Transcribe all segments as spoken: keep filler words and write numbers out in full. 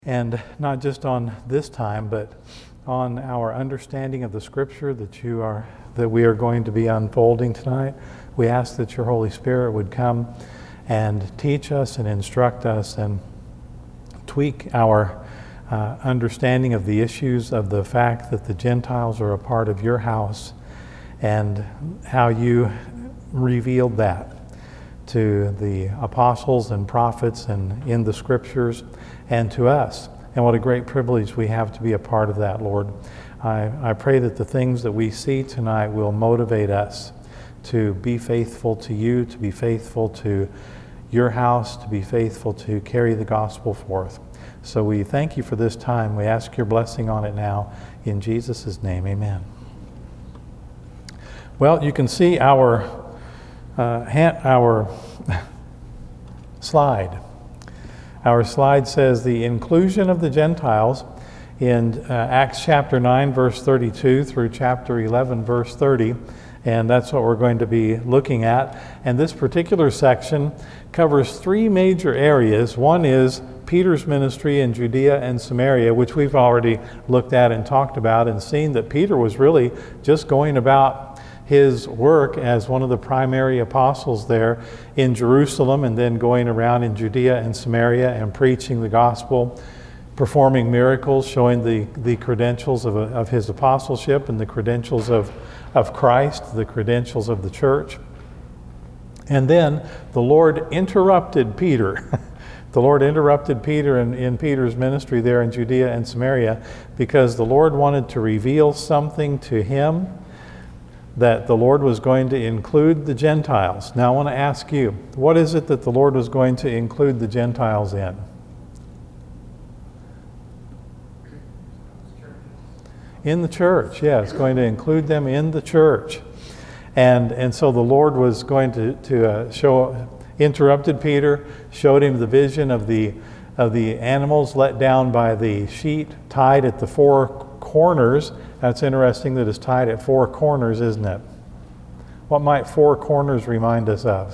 And not just on this time, but on our understanding of the Scripture that you are, that we are going to be unfolding tonight. We ask that your Holy Spirit would come and teach us and instruct us and tweak our uh, understanding of the issues of the fact that the Gentiles are a part of your house and how you revealed that to the apostles and prophets and in the Scriptures and to us. And what a great privilege we have to be a part of that, Lord. I, I pray that the things that we see tonight will motivate us to be faithful to you, to be faithful to your house, to be faithful to carry the gospel forth. So we thank you for this time. We ask your blessing on it now. In Jesus' name, amen. Well, you can see our, uh, hand, our slide. Our slide says the inclusion of the Gentiles in uh, Acts chapter nine, verse thirty-two through chapter eleven, verse thirty. And that's what we're going to be looking at. And this particular section covers three major areas. One is Peter's ministry in Judea and Samaria, which we've already looked at and talked about and seen that Peter was really just going about his work as one of the primary apostles there in Jerusalem, and then going around in Judea and Samaria and preaching the gospel, performing miracles, showing the, the credentials of, a, of his apostleship and the credentials of, of Christ, the credentials of the church. And then the Lord interrupted Peter. The Lord interrupted Peter in, in Peter's ministry there in Judea and Samaria because the Lord wanted to reveal something to him, that the Lord was going to include the Gentiles. Now I want to ask you, what is it that the Lord was going to include the Gentiles in? In the church, yeah, it's going to include them in the church. And and so the Lord was going to, to uh, show, interrupted Peter, showed him the vision of the, of the animals let down by the sheet, tied at the four corners. That's interesting that it's tied at four corners, isn't it? What might four corners remind us of?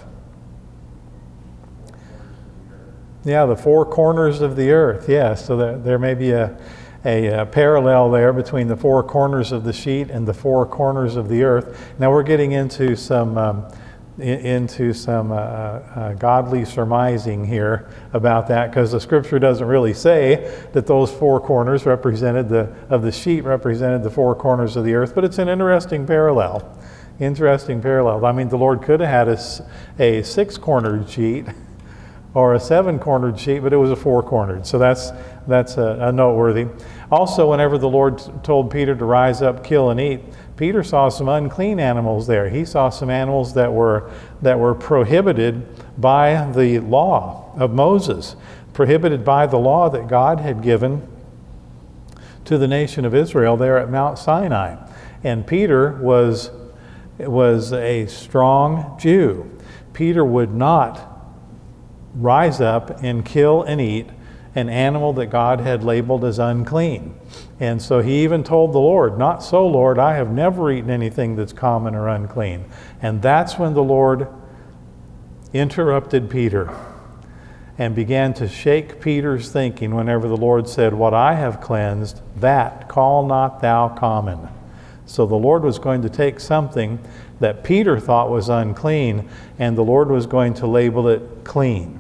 Yeah, the four corners of the earth, yes. So there, there may be a, a, a parallel there between the four corners of the sheet and the four corners of the earth. Now we're getting into some um, into some uh, uh, godly surmising here about that, because the Scripture doesn't really say that those four corners represented the of the sheet represented the four corners of the earth, but it's an interesting parallel. Interesting parallel. I mean, the Lord could have had a, a six-cornered sheet or a seven-cornered sheet, but it was a four-cornered. So that's that's a, a noteworthy. Also, whenever the Lord told Peter to rise up, kill, and eat, Peter saw some unclean animals there. He saw some animals that were that were prohibited by the law of Moses, prohibited by the law that God had given to the nation of Israel there at Mount Sinai. And Peter was was a strong Jew. Peter would not rise up and kill and eat an animal that God had labeled as unclean. And so he even told the Lord, "Not so, Lord, I have never eaten anything that's common or unclean." And that's when the Lord interrupted Peter and began to shake Peter's thinking whenever the Lord said, "What I have cleansed, that call not thou common." So the Lord was going to take something that Peter thought was unclean, and the Lord was going to label it clean,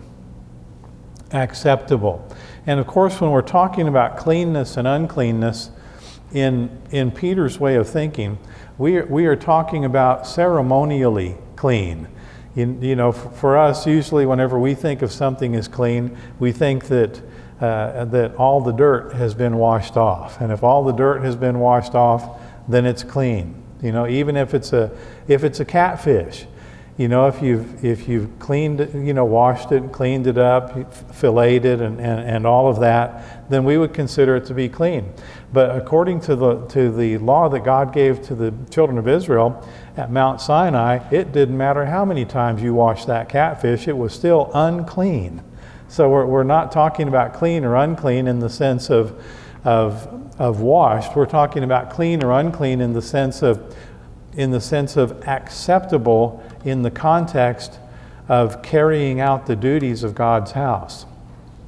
acceptable. And of course, when we're talking about cleanness and uncleanness, in in Peter's way of thinking, we are, we are talking about ceremonially clean. You, you know, for, for us, usually whenever we think of something as clean, we think that uh, that all the dirt has been washed off. And if all the dirt has been washed off, then it's clean. You know, even if it's a if it's a catfish. You know, if you've if you've cleaned it, you know, washed it, cleaned it up, filleted it, and, and, and all of that, then we would consider it to be clean. But according to the to the law that God gave to the children of Israel at Mount Sinai, it didn't matter how many times you washed that catfish, it was still unclean. So we're we're not talking about clean or unclean in the sense of of of washed. We're talking about clean or unclean in the sense of in the sense of acceptable in the context of carrying out the duties of God's house.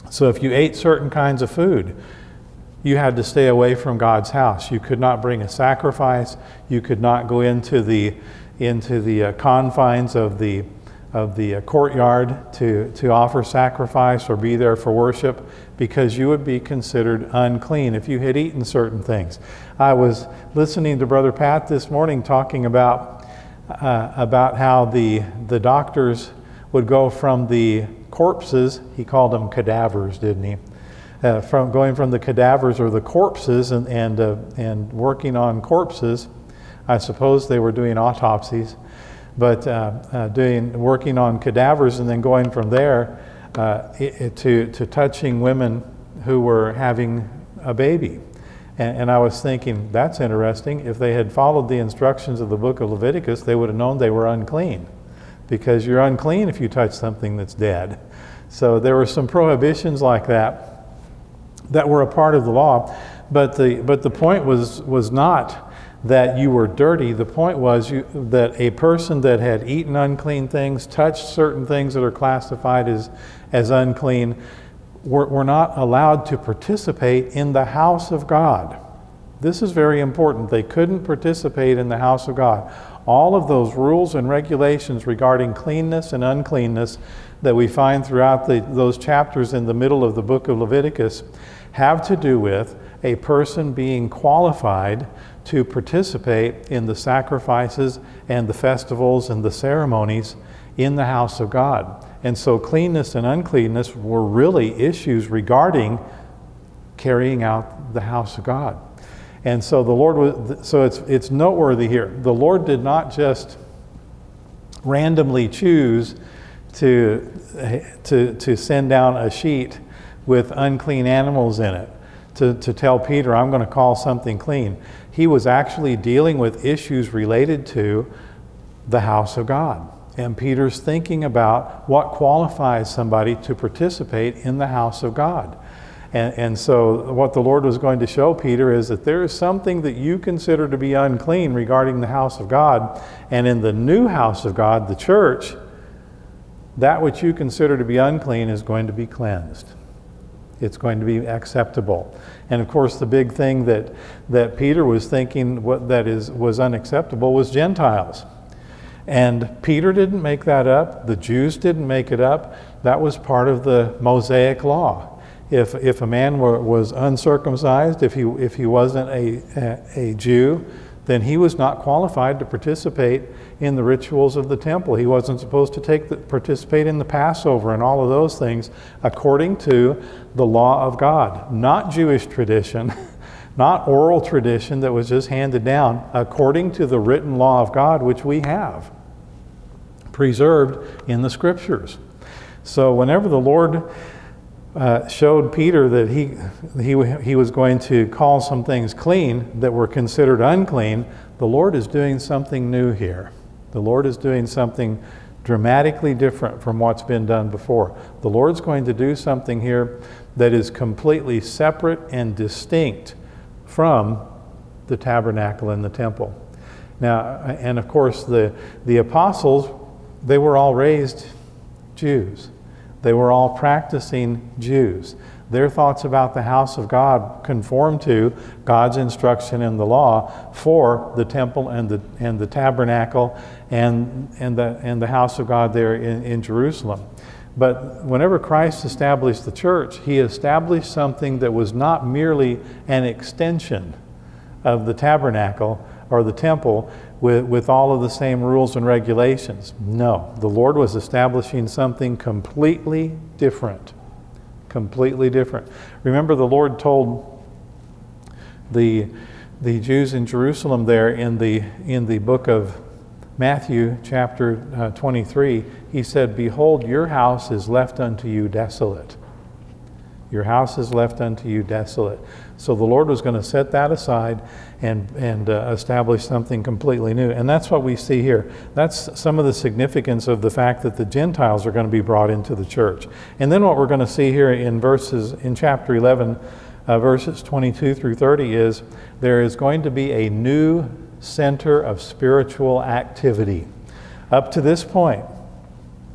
So if you ate certain kinds of food, you had to stay away from God's house. You could not bring a sacrifice. You could not go into the into the uh, confines of the of the uh, courtyard to to offer sacrifice or be there for worship, because you would be considered unclean if you had eaten certain things. I was listening to Brother Pat this morning talking about uh, about how the the doctors would go from the corpses, he called them cadavers, didn't he? Uh, from going from the cadavers or the corpses and and uh, and working on corpses. I suppose they were doing autopsies, but uh, uh, doing working on cadavers, and then going from there uh, it, to to touching women who were having a baby. And, and I was thinking, that's interesting. If they had followed the instructions of the book of Leviticus, they would have known they were unclean, because you're unclean if you touch something that's dead. So there were some prohibitions like that that were a part of the law, but the but the point was was not that you were dirty. The point was you, that a person that had eaten unclean things, touched certain things that are classified as as unclean, were, were not allowed to participate in the house of God. This is very important. They couldn't participate in the house of God. All of those rules and regulations regarding cleanness and uncleanness that we find throughout the, those chapters in the middle of the book of Leviticus have to do with a person being qualified to participate in the sacrifices and the festivals and the ceremonies in the house of God. And so cleanness and uncleanness were really issues regarding carrying out the house of God. And so the Lord was, so it's it's noteworthy here. The Lord did not just randomly choose to to to send down a sheet with unclean animals in it to, to tell Peter, I'm going to call something clean. He was actually dealing with issues related to the house of God. And Peter's thinking about what qualifies somebody to participate in the house of God. And, and so what the Lord was going to show Peter is that there is something that you consider to be unclean regarding the house of God. And in the new house of God, the church, that which you consider to be unclean is going to be cleansed. It's going to be acceptable. And of course, the big thing that, that Peter was thinking what that is was unacceptable was Gentiles. And Peter didn't make that up. The Jews didn't make it up. That was part of the Mosaic law. If, if a man were, was uncircumcised, if he, if he wasn't a, a, a Jew, then he was not qualified to participate in the rituals of the temple. He wasn't supposed to take the, participate in the Passover and all of those things according to the law of God, not Jewish tradition, not oral tradition that was just handed down, according to the written law of God, which we have preserved in the Scriptures. So whenever the Lord Uh, showed Peter that he, he, he was going to call some things clean that were considered unclean, the Lord is doing something new here. The Lord is doing something dramatically different from what's been done before. The Lord's going to do something here that is completely separate and distinct from the tabernacle and the temple. Now, and of course, the, the apostles, they were all raised Jews. They were all practicing Jews. Their thoughts about the house of God conform to God's instruction in the law for the temple and the and the tabernacle and and the and the house of God there in, in Jerusalem. But whenever Christ established the church, he established something that was not merely an extension of the tabernacle or the temple with, with all of the same rules and regulations. No, the Lord was establishing something completely different. Completely different. Remember, the Lord told the, the Jews in Jerusalem there in the, in the book of Matthew chapter uh, twenty-three, he said, "Behold, your house is left unto you desolate." Your house is left unto you desolate. So the Lord was going to set that aside and, and uh, establish something completely new. And that's what we see here. That's some of the significance of the fact that the Gentiles are going to be brought into the church. And then what we're going to see here in verses, in chapter eleven, uh, verses twenty-two through thirty is, there is going to be a new center of spiritual activity. Up to this point,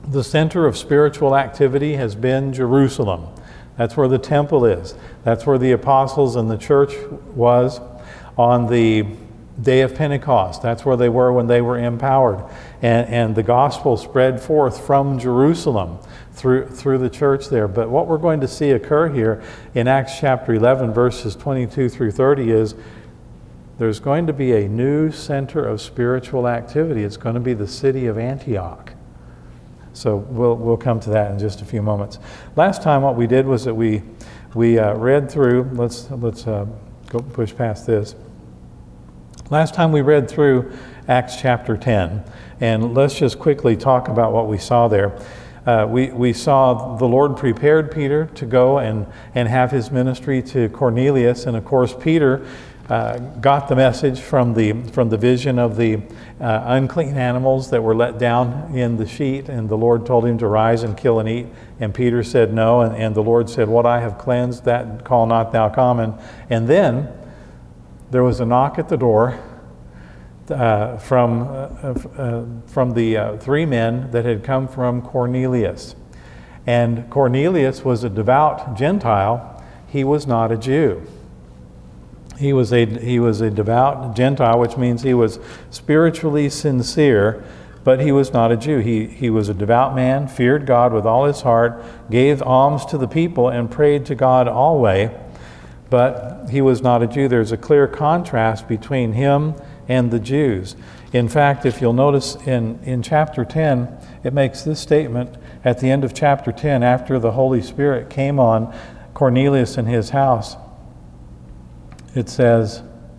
The center of spiritual activity has been Jerusalem. That's where the temple is. That's where the apostles and the church was on the day of Pentecost. That's where they were when they were empowered. And, and the gospel spread forth from Jerusalem through, through the church there. But what we're going to see occur here in Acts chapter eleven, verses twenty-two through thirty is there's going to be a new center of spiritual activity. It's going to be the city of Antioch. So we'll, we'll come to that in just a few moments. Last time what we did was that we, we uh, read through, let's, let's uh, go push past this. Last time we read through Acts chapter ten, and let's just quickly talk about what we saw there. Uh, we, we saw the Lord prepared Peter to go and, and have his ministry to Cornelius, and of course Peter uh, got the message from the, from the vision of the uh, unclean animals that were let down in the sheet, and the Lord told him to rise and kill and eat, and Peter said no, and, and the Lord said, what I have cleansed, that call not thou common. And then there was a knock at the door uh, from, uh, uh, from the uh, three men that had come from Cornelius. And Cornelius was a devout Gentile. He was not a Jew. He was a, he was a devout Gentile, which means he was spiritually sincere, but he was not a Jew. He, he was a devout man, feared God with all his heart, gave alms to the people, and prayed to God always. But he was not a Jew. There's a clear contrast between him and the Jews. In fact, if you'll notice in, in chapter ten, it makes this statement at the end of chapter ten, after the Holy Spirit came on Cornelius and his house. It says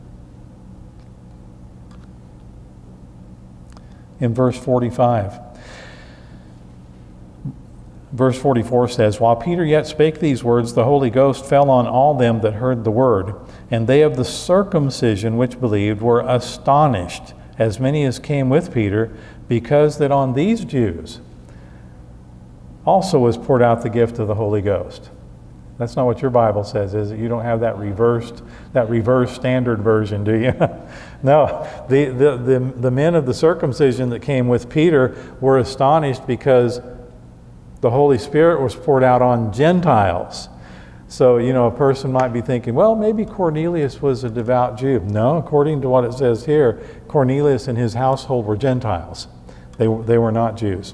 in verse forty-five, verse forty-four says, while Peter yet spake these words, the Holy Ghost fell on all them that heard the word. And they of the circumcision which believed were astonished, as many as came with Peter, because that on these Jews also was poured out the gift of the Holy Ghost. That's not what your Bible says, is it? You don't have that reversed, that reverse standard version, do you? No, the, the, the, the men of the circumcision that came with Peter were astonished because the Holy Spirit was poured out on Gentiles. So, you know, a person might be thinking, well, maybe Cornelius was a devout Jew. No, according to what it says here, Cornelius and his household were Gentiles. They, they were not Jews.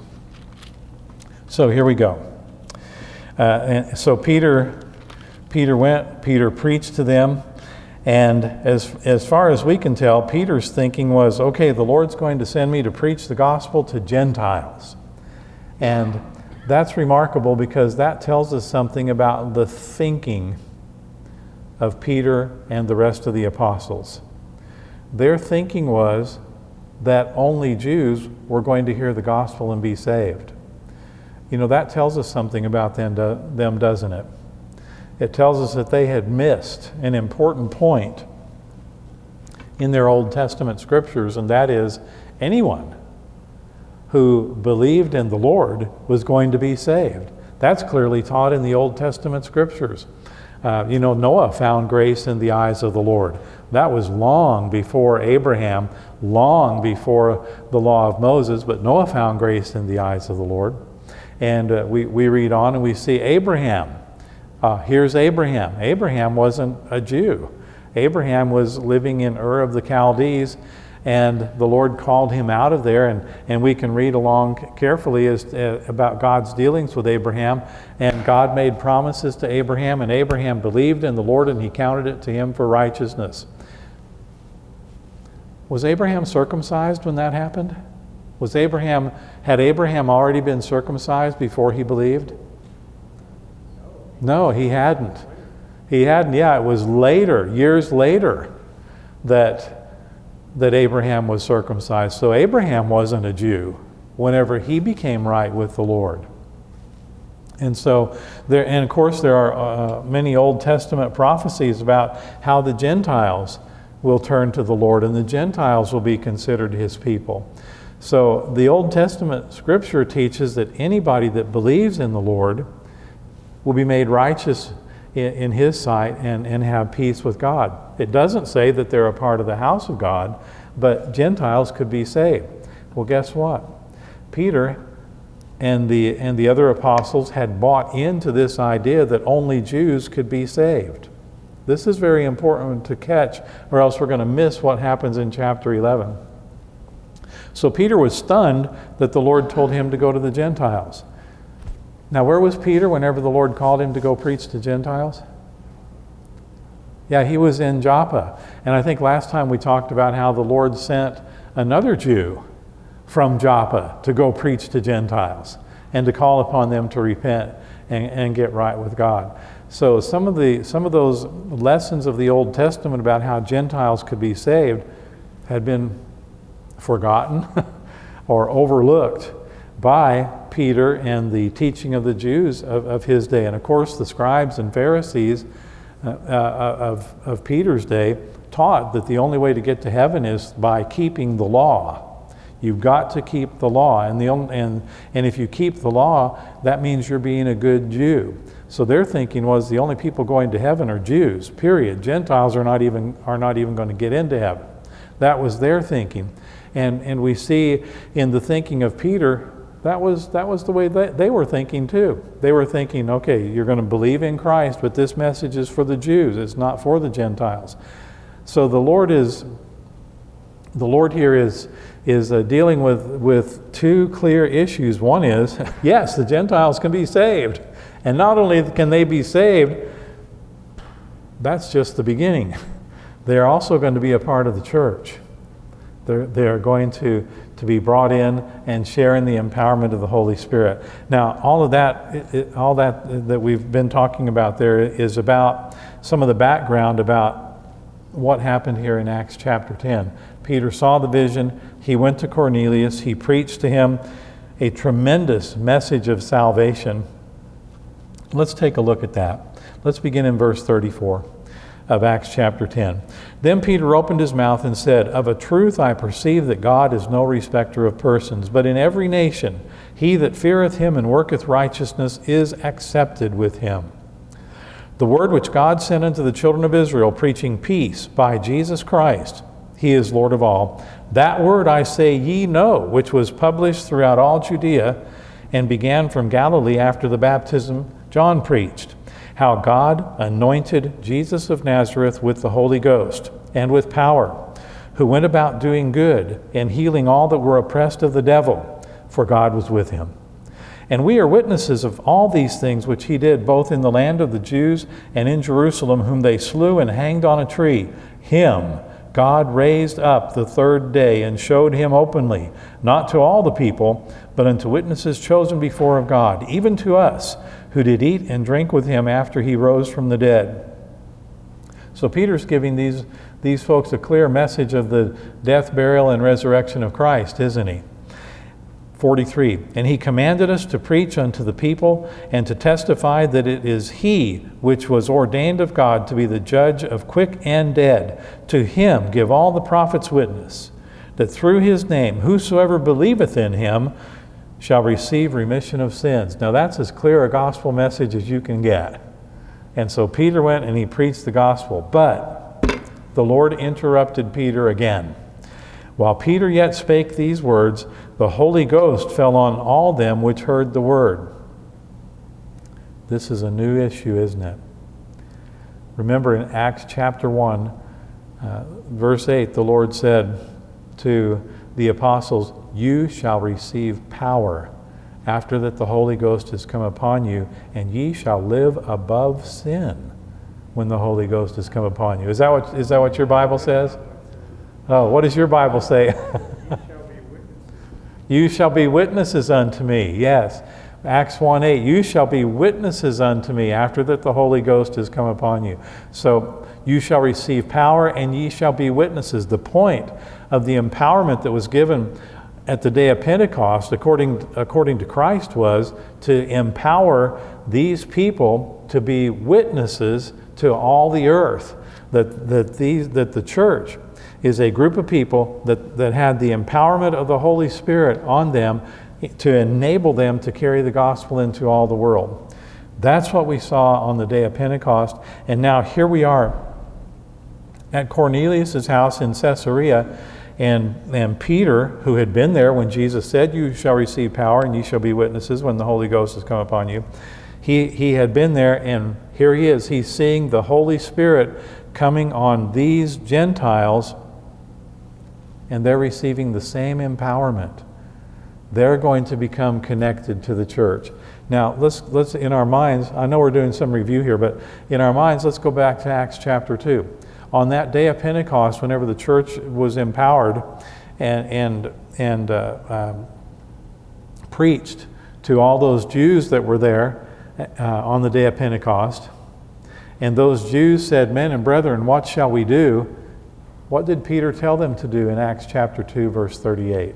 So here we go. Uh, and so Peter, Peter went, Peter preached to them, and as, as far as we can tell, Peter's thinking was, okay, the Lord's going to send me to preach the gospel to Gentiles. And that's remarkable because that tells us something about the thinking of Peter and the rest of the apostles. Their thinking was that only Jews were going to hear the gospel and be saved. You know, that tells us something about them, them, doesn't it? It tells us that they had missed an important point in their Old Testament scriptures, and that is anyone who believed in the Lord was going to be saved. That's clearly taught in the Old Testament scriptures. Uh, you know, Noah found grace in the eyes of the Lord. That was long before Abraham, long before the law of Moses, but Noah found grace in the eyes of the Lord. And uh, we, we read on and we see Abraham. Uh, here's Abraham. Abraham wasn't a Jew. Abraham was living in Ur of the Chaldees, and the Lord called him out of there. And, and we can read along carefully as, uh, about God's dealings with Abraham. And God made promises to Abraham, and Abraham believed in the Lord, and he counted it to him for righteousness. Was Abraham circumcised when that happened? Was Abraham, had Abraham already been circumcised before he believed? No, he hadn't. He hadn't, yeah, it was later, years later, that, that Abraham was circumcised. So Abraham wasn't a Jew whenever he became right with the Lord. And so, there, and of course there are uh, many Old Testament prophecies about how the Gentiles will turn to the Lord, and the Gentiles will be considered his people. So the Old Testament scripture teaches that anybody that believes in the Lord will be made righteous in, in his sight and, and have peace with God. It doesn't say that they're a part of the house of God, but Gentiles could be saved. Well, guess what? Peter and the, and the other apostles had bought into this idea that only Jews could be saved. This is very important to catch, or else we're going to miss what happens in chapter eleven. So Peter was stunned that the Lord told him to go to the Gentiles. Now, where was Peter whenever the Lord called him to go preach to Gentiles? Yeah, he was in Joppa. And I think last time we talked about how the Lord sent another Jew from Joppa to go preach to Gentiles and to call upon them to repent and, and get right with God. So some of the some of those lessons of the Old Testament about how Gentiles could be saved had been forgotten or overlooked by Peter and the teaching of the Jews of, of his day. And of course, the scribes and Pharisees uh, uh, of, of Peter's day taught that the only way to get to heaven is by keeping the law. You've got to keep the law. And, the, and, and if you keep the law, that means you're being a good Jew. So their thinking was the only people going to heaven are Jews, period. Gentiles are not even, are not even going to get into heaven. That was their thinking. And, and we see in the thinking of Peter, that was, that was the way they, they were thinking too. They were thinking, okay, you're going to believe in Christ, but this message is for the Jews. It's not for the Gentiles. So the Lord is, the Lord here is, is uh, dealing with, with two clear issues. One is, yes, the Gentiles can be saved. And not only can they be saved, that's just the beginning. They're also going to be a part of the church. They're, they're going to, to be brought in and share in the empowerment of the Holy Spirit. Now, all of that, it, it, all that that we've been talking about there is about some of the background about what happened here in Acts chapter ten. Peter saw the vision. He went to Cornelius. He preached to him a tremendous message of salvation. Let's take a look at that. Let's begin in verse thirty-four. Of Acts chapter ten. Then Peter opened his mouth and said, "Of a truth I perceive that God is no respecter of persons, but in every nation he that feareth him and worketh righteousness is accepted with him. The word which God sent unto the children of Israel, preaching peace by Jesus Christ, he is Lord of all. That word I say ye know, which was published throughout all Judea, and began from Galilee after the baptism John preached, how God anointed Jesus of Nazareth with the Holy Ghost and with power, who went about doing good and healing all that were oppressed of the devil, for God was with him. And we are witnesses of all these things which he did, both in the land of the Jews and in Jerusalem, whom they slew and hanged on a tree. Him God raised up the third day and showed him openly, not to all the people, but unto witnesses chosen before of God, even to us, who did eat and drink with him after he rose from the dead." So Peter's giving these, these folks a clear message of the death, burial, and resurrection of Christ, isn't he? forty-three, "And he commanded us to preach unto the people and to testify that it is he which was ordained of God to be the judge of quick and dead. To him give all the prophets witness, that through his name whosoever believeth in him shall receive remission of sins." Now that's as clear a gospel message as you can get. And so Peter went and he preached the gospel. But the Lord interrupted Peter again. "While Peter yet spake these words, the Holy Ghost fell on all them which heard the word." This is a new issue, isn't it? Remember in Acts chapter one, uh, verse eight, the Lord said to the apostles, "You shall receive power after that the Holy Ghost has come upon you, and ye shall live above sin when the Holy Ghost has come upon you." Is that what, is that what your Bible says? Oh, what does your Bible say? You shall be witnesses unto me. Yes. Acts one eight, "You shall be witnesses unto me after that the Holy Ghost has come upon you." So you shall receive power and ye shall be witnesses. The point of the empowerment that was given at the day of Pentecost, according, according to Christ, was to empower these people to be witnesses to all the earth. That, that, these, that the church is a group of people that, that had the empowerment of the Holy Spirit on them to enable them to carry the gospel into all the world. That's what we saw on the day of Pentecost. And now here we are at Cornelius' house in Caesarea, and, and Peter, who had been there when Jesus said, "You shall receive power and ye shall be witnesses when the Holy Ghost has come upon you," he, he had been there, and here he is. He's seeing the Holy Spirit coming on these Gentiles, and they're receiving the same empowerment. They're going to become connected to the church. Now, let's, let's in our minds, I know we're doing some review here, but in our minds, let's go back to Acts chapter two. On that day of Pentecost, whenever the church was empowered and, and, and uh, um, preached to all those Jews that were there uh, on the day of Pentecost, and those Jews said, "Men and brethren, what shall we do?" What did Peter tell them to do in Acts chapter two, verse thirty-eight?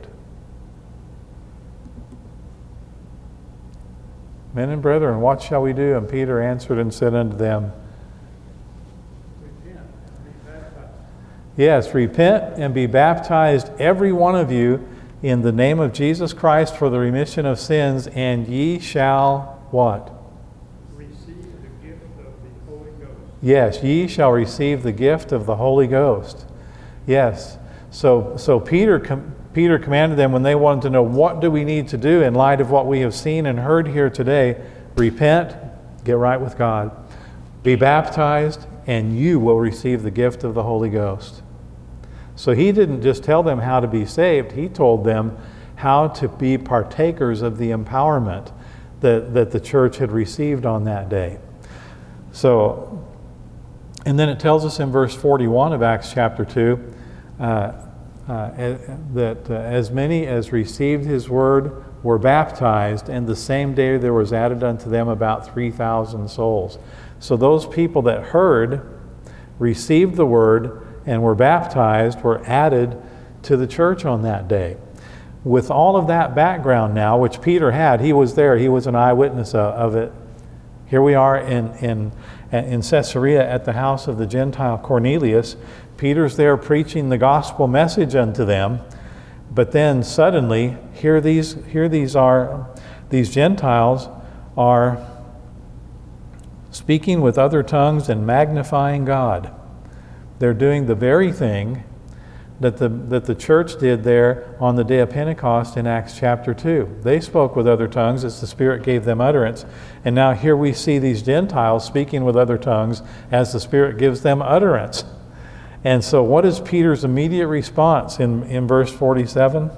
"Men and brethren, what shall we do?" And Peter answered and said unto them, "Repent and be baptized." Yes, repent and be baptized, every one of you, in the name of Jesus Christ for the remission of sins, and ye shall what? Receive the gift of the Holy Ghost. Yes, ye shall receive the gift of the Holy Ghost. Yes. So, so Peter com- Peter commanded them when they wanted to know, what do we need to do in light of what we have seen and heard here today? Repent, get right with God, be baptized, and you will receive the gift of the Holy Ghost. So he didn't just tell them how to be saved, he told them how to be partakers of the empowerment that, that the church had received on that day. So, and then it tells us in verse forty-one of Acts chapter two, uh, Uh, that uh, as many as received his word were baptized, and the same day there was added unto them about three thousand souls. So those people that heard, received the word, and were baptized were added to the church on that day. With all of that background now, which Peter had, he was there, he was an eyewitness of, of it. Here we are in, in, in Caesarea at the house of the Gentile Cornelius. Peter's there preaching the gospel message unto them, but then suddenly here these here these are these Gentiles are speaking with other tongues and magnifying God. They're doing the very thing that the that the church did there on the day of Pentecost in Acts chapter two. They spoke with other tongues as the Spirit gave them utterance, and now here we see these Gentiles speaking with other tongues as the Spirit gives them utterance. And so what is Peter's immediate response in, in verse forty-seven?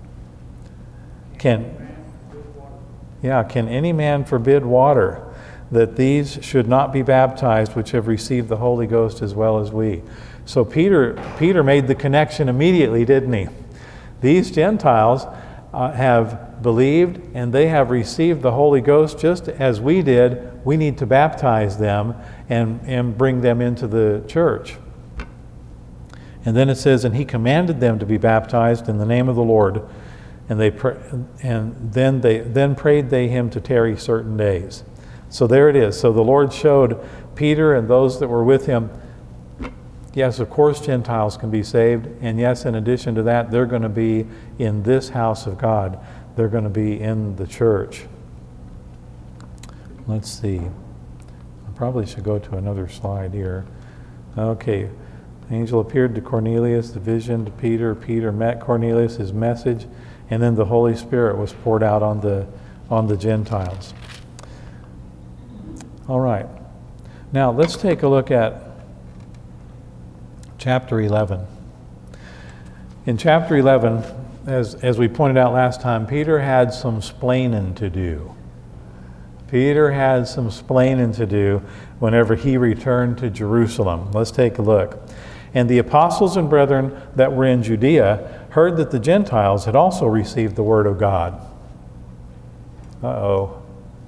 Can, yeah, can any man forbid water, that these should not be baptized which have received the Holy Ghost as well as we? So Peter, Peter made the connection immediately, didn't he? These Gentiles uh, have believed and they have received the Holy Ghost just as we did. We need to baptize them and, and bring them into the church. And then it says, and he commanded them to be baptized in the name of the Lord, and they pr- and then they then prayed they him to tarry certain days. So there it is. So the Lord showed Peter and those that were with him, yes, of course Gentiles can be saved, and yes, in addition to that, they're going to be in this house of God. They're going to be in the church. Let's see. I probably should go to another slide here. Okay. Angel appeared to Cornelius, the vision to Peter. Peter met Cornelius, his message, and then the Holy Spirit was poured out on the on the Gentiles. All right. Now let's take a look at chapter eleven. In chapter eleven, as as we pointed out last time, Peter had some splaining to do. Peter had some splaining to do whenever he returned to Jerusalem. Let's take a look. And the apostles and brethren that were in Judea heard that the Gentiles had also received the word of God. Uh-oh.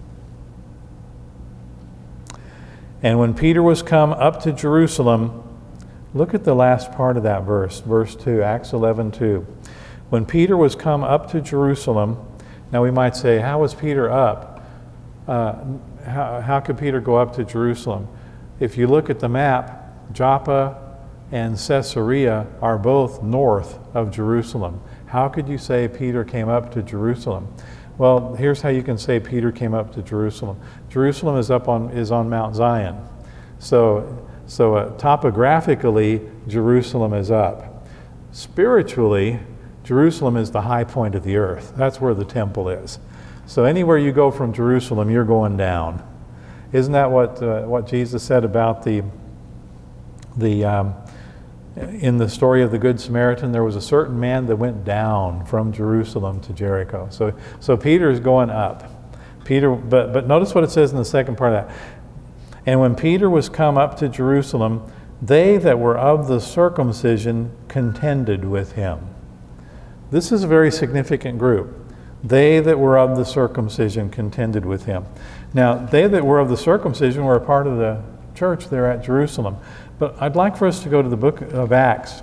And when Peter was come up to Jerusalem, look at the last part of that verse, verse two, Acts eleven two. When Peter was come up to Jerusalem, now we might say, how was Peter up? Uh, how, how could Peter go up to Jerusalem? If you look at the map, Joppa and Caesarea are both north of Jerusalem. How could you say Peter came up to Jerusalem? Well, here's how you can say Peter came up to Jerusalem. Jerusalem is up on is on Mount Zion. So, so uh, topographically, Jerusalem is up. spiritually, Jerusalem is the high point of the earth. That's where the temple is. So anywhere you go from Jerusalem, you're going down. Isn't that what uh, what Jesus said about the the um, in the story of the Good Samaritan? There was a certain man that went down from Jerusalem to Jericho. So so Peter is going up. Peter, but but notice what it says in the second part of that. And when Peter was come up to Jerusalem, they that were of the circumcision contended with him. This is a very significant group. They that were of the circumcision contended with him. Now, they that were of the circumcision were a part of the church there at Jerusalem. But I'd like for us to go to the book of Acts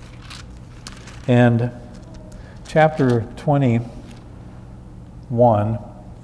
and chapter twenty-one.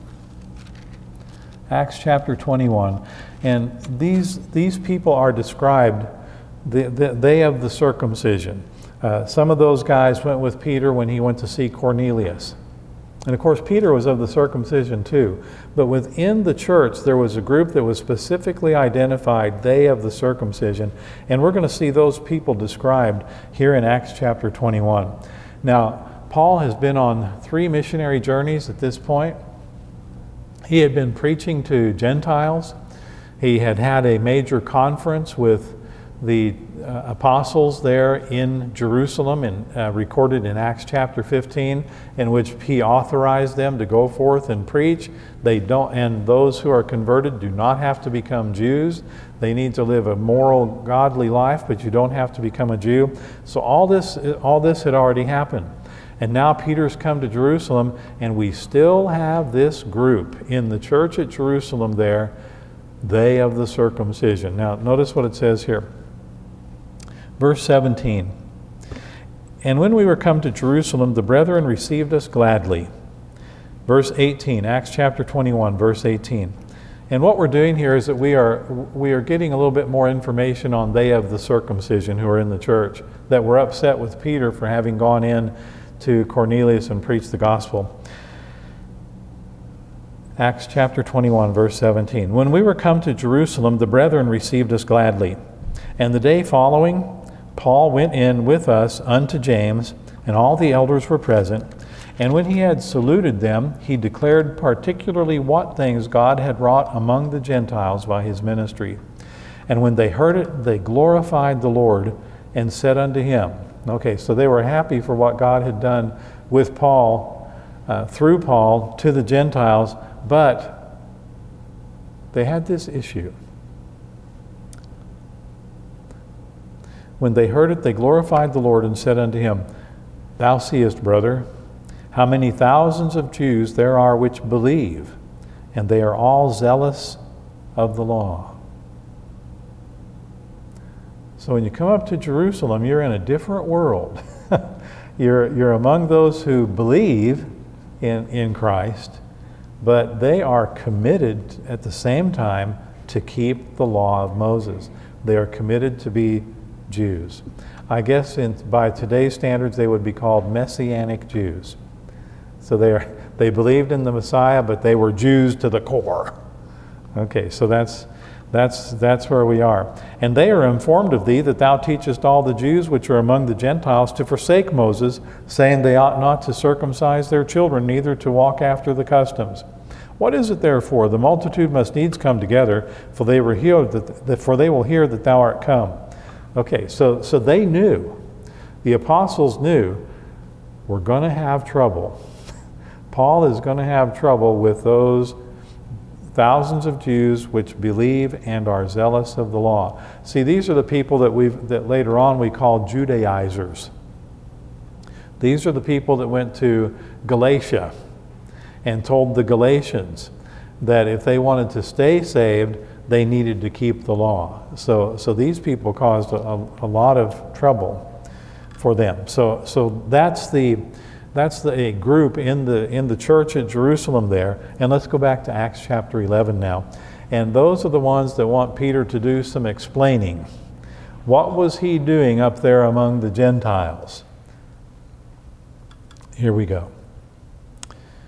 Acts chapter twenty-one. And these, these people are described, the, the, they of the circumcision. Uh, some of those guys went with Peter when he went to see Cornelius. And of course, Peter was of the circumcision too. But within the church, there was a group that was specifically identified, they of the circumcision. And we're going to see those people described here in Acts chapter twenty-one. Now, Paul has been on three missionary journeys at this point. He had been preaching to Gentiles. He had had a major conference with the uh, apostles there in Jerusalem, and uh, recorded in Acts chapter fifteen, in which he authorized them to go forth and preach. They don't, and those who are converted do not have to become Jews. They need to live a moral, godly life, but you don't have to become a Jew. So all this, all this had already happened. And now Peter's come to Jerusalem, and we still have this group in the church at Jerusalem there, they of the circumcision. Now, notice what it says here. Verse seventeen. And when we were come to Jerusalem, the brethren received us gladly. Verse eighteen, Acts chapter twenty-one, verse eighteen. And what we're doing here is that we are we are getting a little bit more information on they of the circumcision who are in the church, that were upset with Peter for having gone in to Cornelius and preached the gospel. Acts chapter twenty-one, verse seventeen. When we were come to Jerusalem, the brethren received us gladly. And the day following, Paul went in with us unto James, and all the elders were present. And when he had saluted them, he declared particularly what things God had wrought among the Gentiles by his ministry. And when they heard it, they glorified the Lord and said unto him. Okay, so they were happy for what God had done with Paul, uh, through Paul, to the Gentiles, but they had this issue. When they heard it, they glorified the Lord and said unto him, Thou seest, brother, how many thousands of Jews there are which believe, and they are all zealous of the law. So when you come up to Jerusalem, you're in a different world. you're, you're among those who believe in, in Christ, but they are committed at the same time to keep the law of Moses. They are committed to be Jews. I guess in, by today's standards, they would be called Messianic Jews. So they are, they believed in the Messiah, but they were Jews to the core. Okay, so that's that's that's where we are. And they are informed of thee that thou teachest all the Jews which are among the Gentiles to forsake Moses, saying they ought not to circumcise their children, neither to walk after the customs. What is it therefore? The multitude must needs come together, for they were healed that for they will hear that thou art come. Okay, so so they knew, the apostles knew, we're going to have trouble. Paul is going to have trouble with those thousands of Jews which believe and are zealous of the law. See, these are the people that we've that later on we call Judaizers. These are the people that went to Galatia and told the Galatians that if they wanted to stay saved, they needed to keep the law. So, so these people caused a, a lot of trouble for them. So, so that's the that's the a group in the in the church at Jerusalem there. And let's go back to Acts chapter eleven now. And those are the ones that want Peter to do some explaining. What was he doing up there among the Gentiles? Here we go.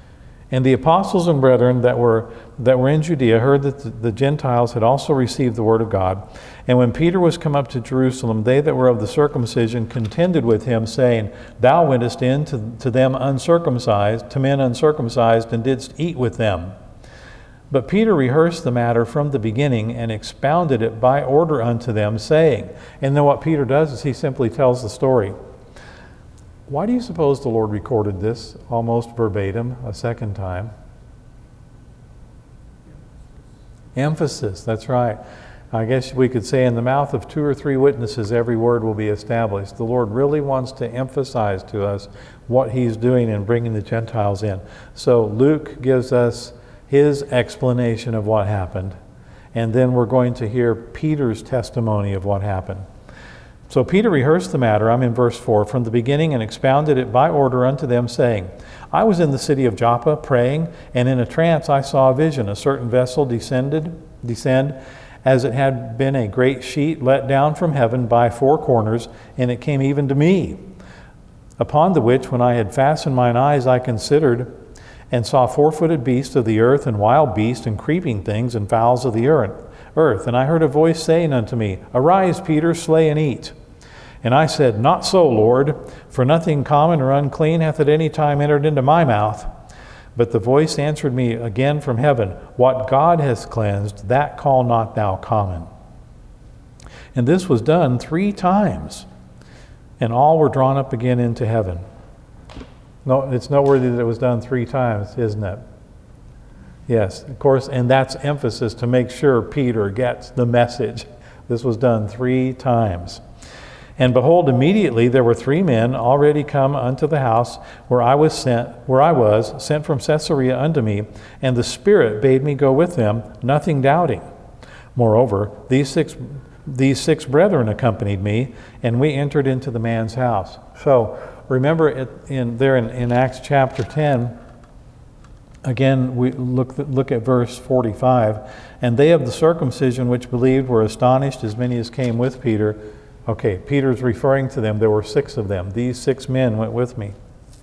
And the apostles and brethren that were that were in Judea heard that the, the Gentiles had also received the word of God. And when Peter was come up to Jerusalem, they that were of the circumcision contended with him, saying, Thou wentest in to, to them uncircumcised, to men uncircumcised, and didst eat with them. But Peter rehearsed the matter from the beginning and expounded it by order unto them, saying, and then what Peter does is he simply tells the story. Why do you suppose the Lord recorded this almost verbatim a second time? Emphasis, that's right. I guess we could say in the mouth of two or three witnesses, every word will be established. The Lord really wants to emphasize to us what he's doing in bringing the Gentiles in. So Luke gives us his explanation of what happened, and then we're going to hear Peter's testimony of what happened. So Peter rehearsed the matter, I'm in verse four, from the beginning, and expounded it by order unto them, saying, I was in the city of Joppa praying, and in a trance I saw a vision, a certain vessel descended, descend, as it had been a great sheet let down from heaven by four corners, and it came even to me. Upon the which, when I had fastened mine eyes, I considered, and saw four-footed beasts of the earth, and wild beasts, and creeping things, and fowls of the earth. And I heard a voice saying unto me, Arise, Peter, slay and eat. And I said, Not so, Lord, for nothing common or unclean hath at any time entered into my mouth. But the voice answered me again from heaven, What God hath cleansed, that call not thou common. And this was done three times, and all were drawn up again into heaven. No, it's noteworthy that it was done three times, isn't it? Yes, of course, and that's emphasis to make sure Peter gets the message. This was done three times. And behold, immediately there were three men already come unto the house where I was sent, where I was sent from Caesarea unto me, and the Spirit bade me go with them, nothing doubting. Moreover, these six these six brethren accompanied me, and we entered into the man's house. So remember, it, in there in, in Acts chapter ten. Again, we look look at verse forty-five. And they of the circumcision which believed were astonished, as many as came with Peter. Okay, Peter's referring to them. There were six of them. These six men went with me.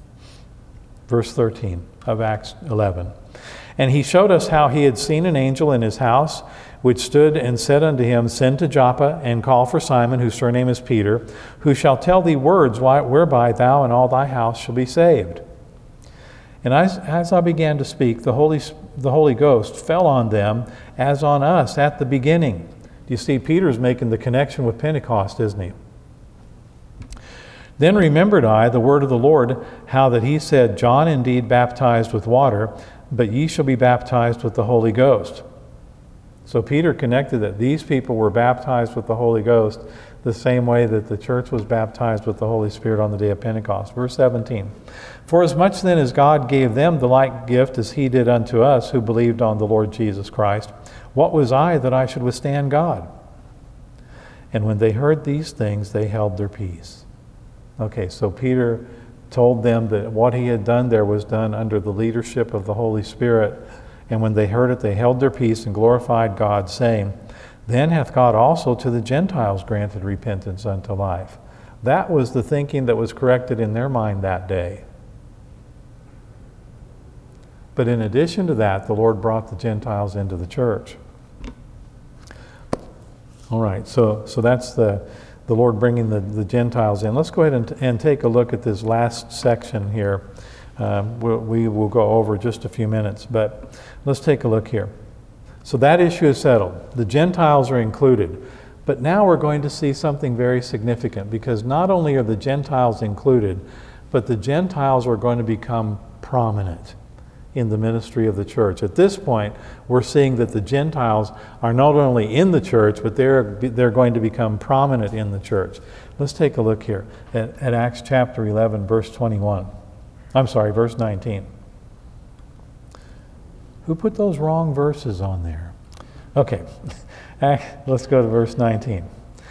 Verse thirteen of Acts eleven. And he showed us how he had seen an angel in his house, which stood and said unto him, Send to Joppa, and call for Simon, whose surname is Peter, who shall tell thee words whereby thou and all thy house shall be saved. And as, as I began to speak, the Holy, the Holy Ghost fell on them as on us at the beginning. You see, Peter's making the connection with Pentecost, isn't he? Then remembered I the word of the Lord, how that he said, John indeed baptized with water, but ye shall be baptized with the Holy Ghost. So Peter connected that these people were baptized with the Holy Ghost the same way that the church was baptized with the Holy Spirit on the day of Pentecost. Verse seventeen. For as much then as God gave them the like gift as he did unto us who believed on the Lord Jesus Christ, what was I that I should withstand God? And when they heard these things, they held their peace. Okay, so Peter told them that what he had done there was done under the leadership of the Holy Spirit. And when they heard it, they held their peace and glorified God, saying, Then hath God also to the Gentiles granted repentance unto life. That was the thinking that was corrected in their mind that day. But in addition to that, the Lord brought the Gentiles into the church. All right, so so that's the, the Lord bringing the, the Gentiles in. Let's go ahead and, and take a look at this last section here. Um, we'll, we will go over just a few minutes, but let's take a look here. So that issue is settled. The Gentiles are included. But now we're going to see something very significant, because not only are the Gentiles included, but the Gentiles are going to become prominent in the ministry of the church. At this point, we're seeing that the Gentiles are not only in the church, but they're, they're going to become prominent in the church. Let's take a look here at, at Acts chapter eleven, verse twenty-one. I'm sorry, verse nineteen. Who put those wrong verses on there? Okay, let's go to verse nineteen.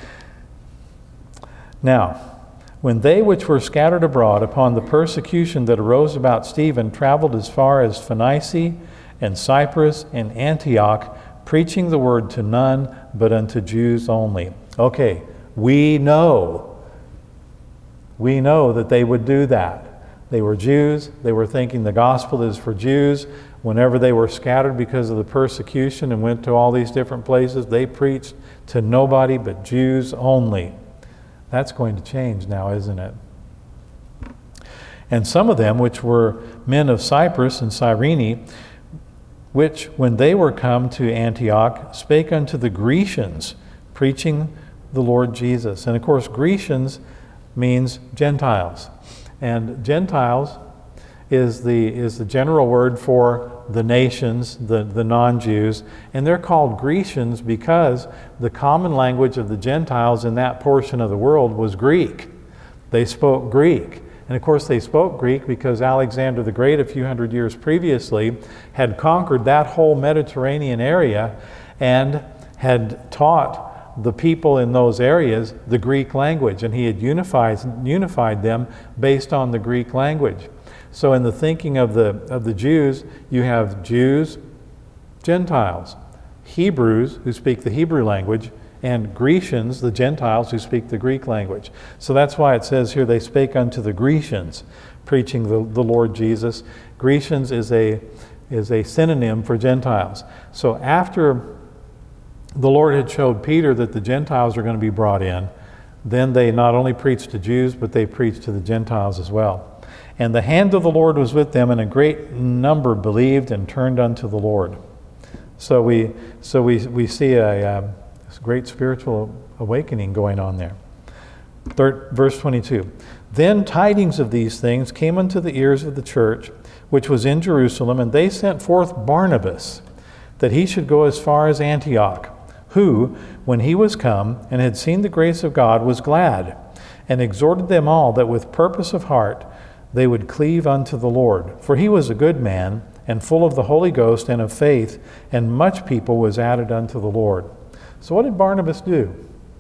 Now, when they which were scattered abroad upon the persecution that arose about Stephen traveled as far as Phoenicia and Cyprus and Antioch, preaching the word to none but unto Jews only. Okay, we know, we know that they would do that. They were Jews. They were thinking the gospel is for Jews. Whenever they were scattered because of the persecution and went to all these different places, they preached to nobody but Jews only. That's going to change now, isn't it? And some of them, which were men of Cyprus and Cyrene, which, when they were come to Antioch, spake unto the Grecians, preaching the Lord Jesus. And of course, Grecians means Gentiles. And Gentiles is the is the general word for the nations, the, the non-Jews. And they're called Grecians because the common language of the Gentiles in that portion of the world was Greek. They spoke Greek. And of course they spoke Greek because Alexander the Great, a few hundred years previously, had conquered that whole Mediterranean area and had taught the people in those areas the Greek language. And he had unified, unified them based on the Greek language. So in the thinking of the, of the Jews, you have Jews, Gentiles, Hebrews who speak the Hebrew language, and Grecians, the Gentiles who speak the Greek language. So that's why it says here, they spake unto the Grecians, preaching the, the Lord Jesus. Grecians is a, is a synonym for Gentiles. So after the Lord had showed Peter that the Gentiles are going to be brought in, then they not only preached to Jews, but they preached to the Gentiles as well. And the hand of the Lord was with them, and a great number believed and turned unto the Lord. So we, so we, we see a, um, great spiritual awakening going on there. Third, verse twenty-two. Then tidings of these things came unto the ears of the church, which was in Jerusalem, and they sent forth Barnabas, that he should go as far as Antioch, who, when he was come and had seen the grace of God, was glad, and exhorted them all that with purpose of heart they would cleave unto the Lord. For he was a good man, and full of the Holy Ghost and of faith, and much people was added unto the Lord. So what did Barnabas do?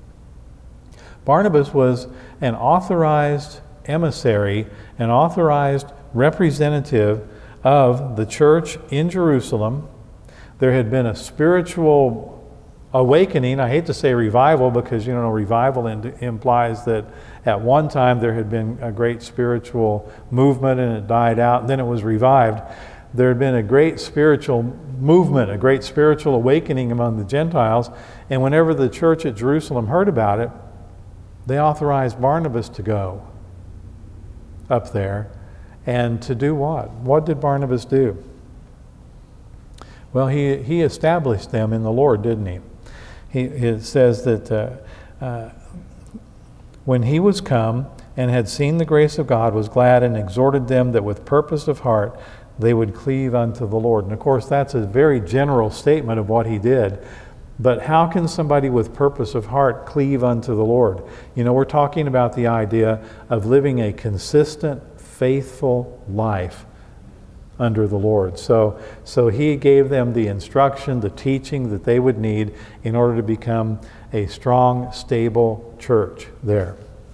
Barnabas was an authorized emissary, an authorized representative of the church in Jerusalem. There had been a spiritual awakening. I hate to say revival because, you know, revival in, implies that at one time there had been a great spiritual movement and it died out, and then it was revived. There had been a great spiritual movement, a great spiritual awakening among the Gentiles, and whenever the church at Jerusalem heard about it, they authorized Barnabas to go up there. And to do what? What did Barnabas do? Well, he, he established them in the Lord, didn't he? He it says that uh, uh, when he was come and had seen the grace of God, was glad, and exhorted them that with purpose of heart they would cleave unto the Lord. And of course, that's a very general statement of what he did. But how can somebody with purpose of heart cleave unto the Lord? You know, we're talking about the idea of living a consistent, faithful life under the Lord. So, so he gave them the instruction, the teaching that they would need in order to become a strong, stable church there.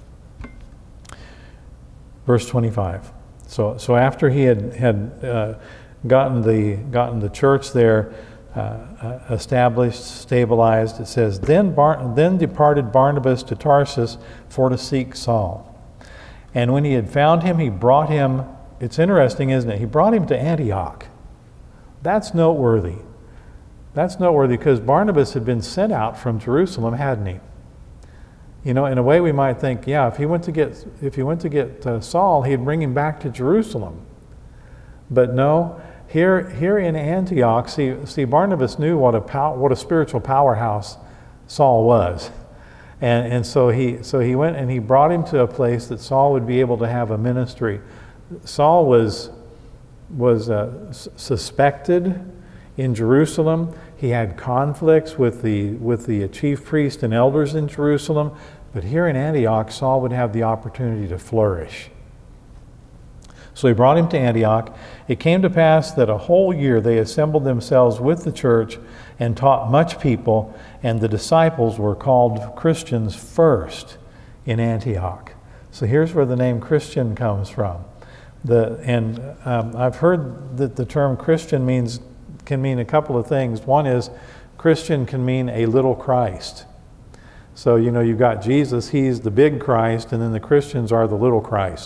Verse twenty-five. So, so after he had had uh, gotten the gotten the church there uh, uh, established, stabilized, it says, then Bar- then departed Barnabas to Tarsus for to seek Saul. And when he had found him, he brought him. It's interesting, isn't it? He brought him to Antioch. That's noteworthy. That's noteworthy because Barnabas had been sent out from Jerusalem, hadn't he? You know, in a way we might think, yeah, if he went to get if he went to get uh, Saul, he'd bring him back to Jerusalem. But no, here here in Antioch, see see Barnabas knew what a pow, what a spiritual powerhouse Saul was, and and so he so he went and he brought him to a place that Saul would be able to have a ministry. Saul was was uh, s- suspected in Jerusalem. He had conflicts with the with the chief priest and elders in Jerusalem, but here in Antioch, Saul would have the opportunity to flourish. So he brought him to Antioch. It came to pass that a whole year they assembled themselves with the church and taught much people, and the disciples were called Christians first in Antioch. So here's where the name Christian comes from. The and um, I've heard that the term Christian means can mean a couple of things. One is Christian can mean a little Christ. So, you know, you've got Jesus, he's the big Christ, and then the Christians are the little Christ.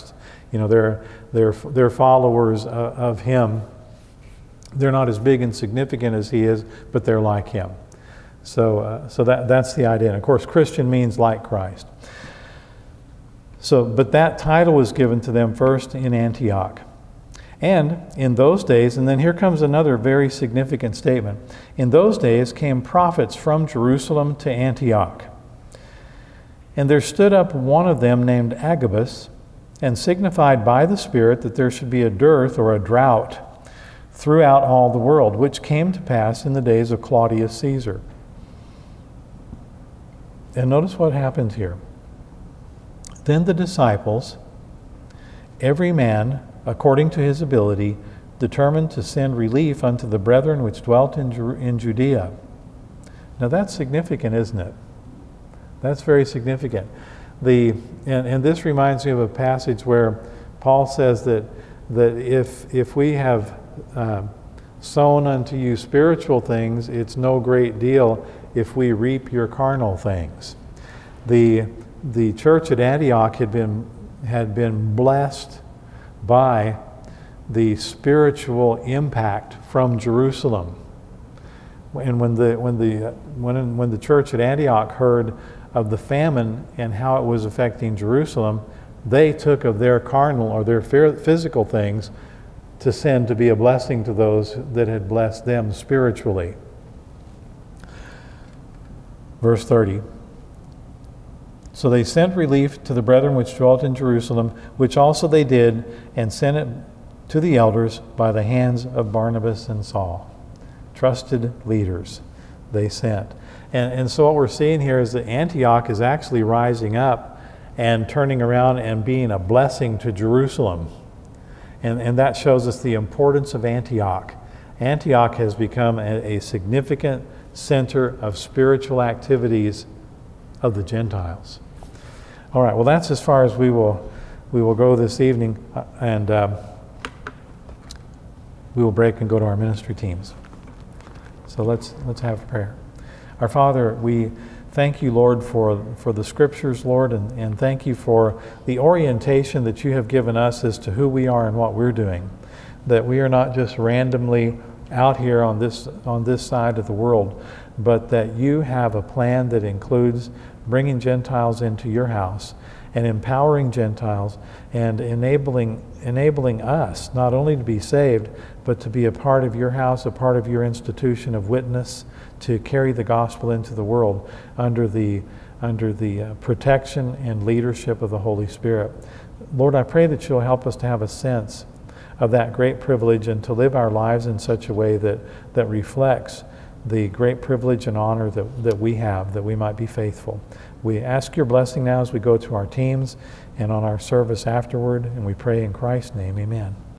You know, they're, they're, they're followers of, of him. They're not as big and significant as he is, but they're like him. So, uh, so that, that's the idea. And of course, Christian means like Christ. So, but that title was given to them first in Antioch. And in those days, and then here comes another very significant statement. In those days came prophets from Jerusalem to Antioch. And there stood up one of them named Agabus, and signified by the Spirit that there should be a dearth or a drought throughout all the world, which came to pass in the days of Claudius Caesar. And notice what happens here. Then the disciples, every man according to his ability, determined to send relief unto the brethren which dwelt in, Ju- in Judea. Now that's significant, isn't it? That's very significant. The, and, and this reminds me of a passage where Paul says that, that if, if we have uh, sown unto you spiritual things, it's no great deal if we reap your carnal things. The, the church at Antioch had been, had been blessed by the spiritual impact from Jerusalem. And when the, when the, when, when the church at Antioch heard of the famine and how it was affecting Jerusalem, they took of their carnal or their physical things to send to be a blessing to those that had blessed them spiritually. Verse thirty. So they sent relief to the brethren which dwelt in Jerusalem, which also they did, and sent it to the elders by the hands of Barnabas and Saul. Trusted leaders they sent. And, and so what we're seeing here is that Antioch is actually rising up and turning around and being a blessing to Jerusalem. And, and that shows us the importance of Antioch. Antioch has become a, a significant center of spiritual activities of the Gentiles. All right, well, that's as far as we will we will go this evening, uh, and um, we will break and go to our ministry teams. So let's let's have prayer. Our Father, we thank you, Lord, for for the Scriptures, Lord, and, and thank you for the orientation that you have given us as to who we are and what we're doing. That we are not just randomly out here on this on this side of the world, but that you have a plan that includes bringing Gentiles into your house and empowering Gentiles and enabling enabling us not only to be saved, but to be a part of your house, a part of your institution of witness, to carry the gospel into the world under the under the uh, protection and leadership of the Holy Spirit. Lord, I pray that you'll help us to have a sense of that great privilege and to live our lives in such a way that, that reflects the great privilege and honor that, that we have, that we might be faithful. We ask your blessing now as we go to our teams and on our service afterward, and we pray in Christ's name, amen.